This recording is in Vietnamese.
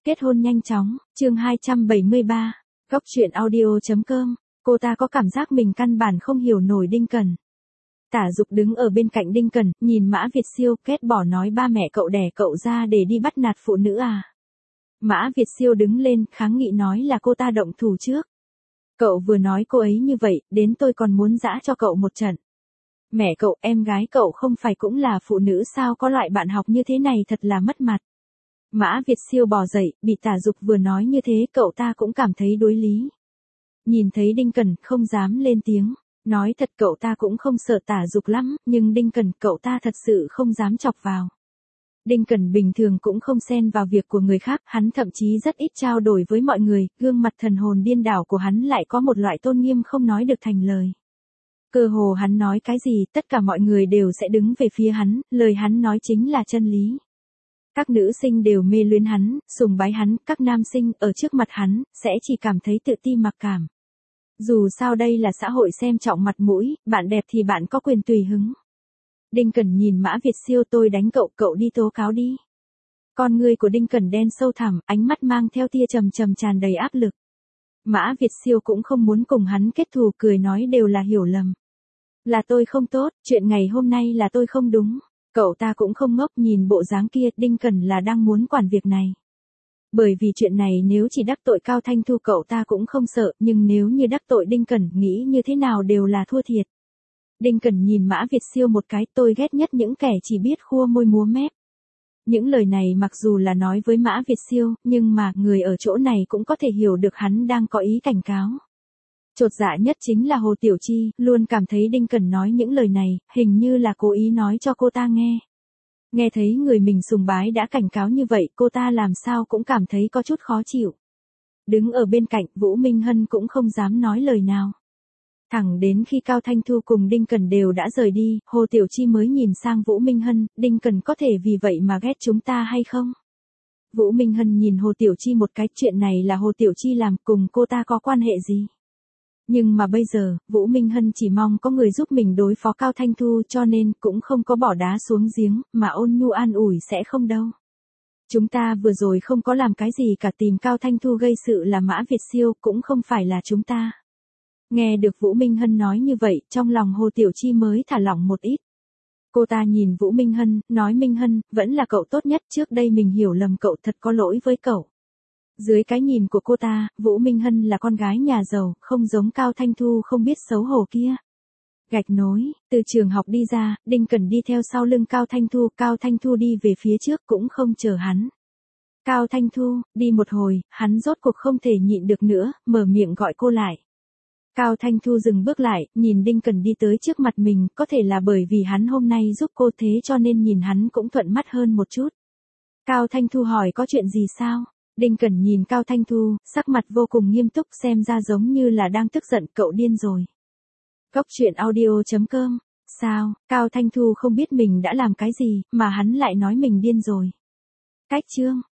Kết hôn nhanh chóng, chương 273, Góc truyện audio.com, cô ta có cảm giác mình căn bản không hiểu nổi Đinh Cẩn. Tả Dục đứng ở bên cạnh Đinh Cẩn, nhìn Mã Việt Siêu, ghét bỏ nói ba mẹ cậu đẻ cậu ra để đi bắt nạt phụ nữ à. Mã Việt Siêu đứng lên, kháng nghị nói là cô ta động thủ trước. Cậu vừa nói cô ấy như vậy, đến tôi còn muốn giã cho cậu một trận. Mẹ cậu, em gái cậu không phải cũng là phụ nữ sao, có loại bạn học như thế này thật là mất mặt. Mã Việt Siêu bò dậy, bị Tả Dục vừa nói như thế cậu ta cũng cảm thấy đối lý. Nhìn thấy Đinh Cẩn, không dám lên tiếng. Nói thật cậu ta cũng không sợ Tả Dục lắm, nhưng Đinh Cẩn cậu ta thật sự không dám chọc vào. Đinh Cẩn bình thường cũng không xen vào việc của người khác, hắn thậm chí rất ít trao đổi với mọi người, gương mặt thần hồn điên đảo của hắn lại có một loại tôn nghiêm không nói được thành lời. Cơ hồ hắn nói cái gì, tất cả mọi người đều sẽ đứng về phía hắn, lời hắn nói chính là chân lý. Các nữ sinh đều mê luyến hắn, sùng bái hắn, các nam sinh ở trước mặt hắn, sẽ chỉ cảm thấy tự ti mặc cảm. Dù sao đây là xã hội xem trọng mặt mũi, bạn đẹp thì bạn có quyền tùy hứng. Đinh Cẩn nhìn Mã Việt Siêu, tôi đánh cậu, cậu đi tố cáo đi. Con ngươi của Đinh Cẩn đen sâu thẳm, ánh mắt mang theo tia trầm trầm tràn đầy áp lực. Mã Việt Siêu cũng không muốn cùng hắn kết thù, cười nói đều là hiểu lầm. Là tôi không tốt, chuyện ngày hôm nay là tôi không đúng. Cậu ta cũng không ngốc, nhìn bộ dáng kia, Đinh Cẩn là đang muốn quản việc này. Bởi vì chuyện này nếu chỉ đắc tội Cao Thanh Thu cậu ta cũng không sợ, nhưng nếu như đắc tội Đinh Cẩn nghĩ như thế nào đều là thua thiệt. Đinh Cẩn nhìn Mã Việt Siêu một cái, tôi ghét nhất những kẻ chỉ biết khua môi múa mép. Những lời này mặc dù là nói với Mã Việt Siêu, nhưng mà người ở chỗ này cũng có thể hiểu được hắn đang có ý cảnh cáo. Chột dạ nhất chính là Hồ Tiểu Chi, luôn cảm thấy Đinh Cẩn nói những lời này, hình như là cố ý nói cho cô ta nghe. Nghe thấy người mình sùng bái đã cảnh cáo như vậy, cô ta làm sao cũng cảm thấy có chút khó chịu. Đứng ở bên cạnh, Vũ Minh Hân cũng không dám nói lời nào. Thẳng đến khi Cao Thanh Thu cùng Đinh Cẩn đều đã rời đi, Hồ Tiểu Chi mới nhìn sang Vũ Minh Hân, Đinh Cẩn có thể vì vậy mà ghét chúng ta hay không? Vũ Minh Hân nhìn Hồ Tiểu Chi một cái, chuyện này là Hồ Tiểu Chi làm, cùng cô ta có quan hệ gì? Nhưng mà bây giờ, Vũ Minh Hân chỉ mong có người giúp mình đối phó Cao Thanh Thu, cho nên cũng không có bỏ đá xuống giếng, mà ôn nhu an ủi sẽ không đâu. Chúng ta vừa rồi không có làm cái gì cả, tìm Cao Thanh Thu gây sự là Mã Việt Siêu, cũng không phải là chúng ta. Nghe được Vũ Minh Hân nói như vậy, trong lòng Hồ Tiểu Chi mới thả lỏng một ít. Cô ta nhìn Vũ Minh Hân, nói Minh Hân, vẫn là cậu tốt nhất, trước đây mình hiểu lầm cậu, thật có lỗi với cậu. Dưới cái nhìn của cô ta, Vũ Minh Hân là con gái nhà giàu, không giống Cao Thanh Thu không biết xấu hổ kia. Gạch nối, từ trường học đi ra, Đinh Cẩn đi theo sau lưng Cao Thanh Thu đi về phía trước cũng không chờ hắn. Cao Thanh Thu, đi một hồi, hắn rốt cuộc không thể nhịn được nữa, mở miệng gọi cô lại. Cao Thanh Thu dừng bước lại, nhìn Đinh Cẩn đi tới trước mặt mình, có thể là bởi vì hắn hôm nay giúp cô thế cho nên nhìn hắn cũng thuận mắt hơn một chút. Cao Thanh Thu hỏi có chuyện gì sao? Đinh Cẩn nhìn Cao Thanh Thu, sắc mặt vô cùng nghiêm túc, xem ra giống như là đang tức giận, cậu điên rồi. Góc truyện audio.com, sao, Cao Thanh Thu không biết mình đã làm cái gì, mà hắn lại nói mình điên rồi. Cách chương.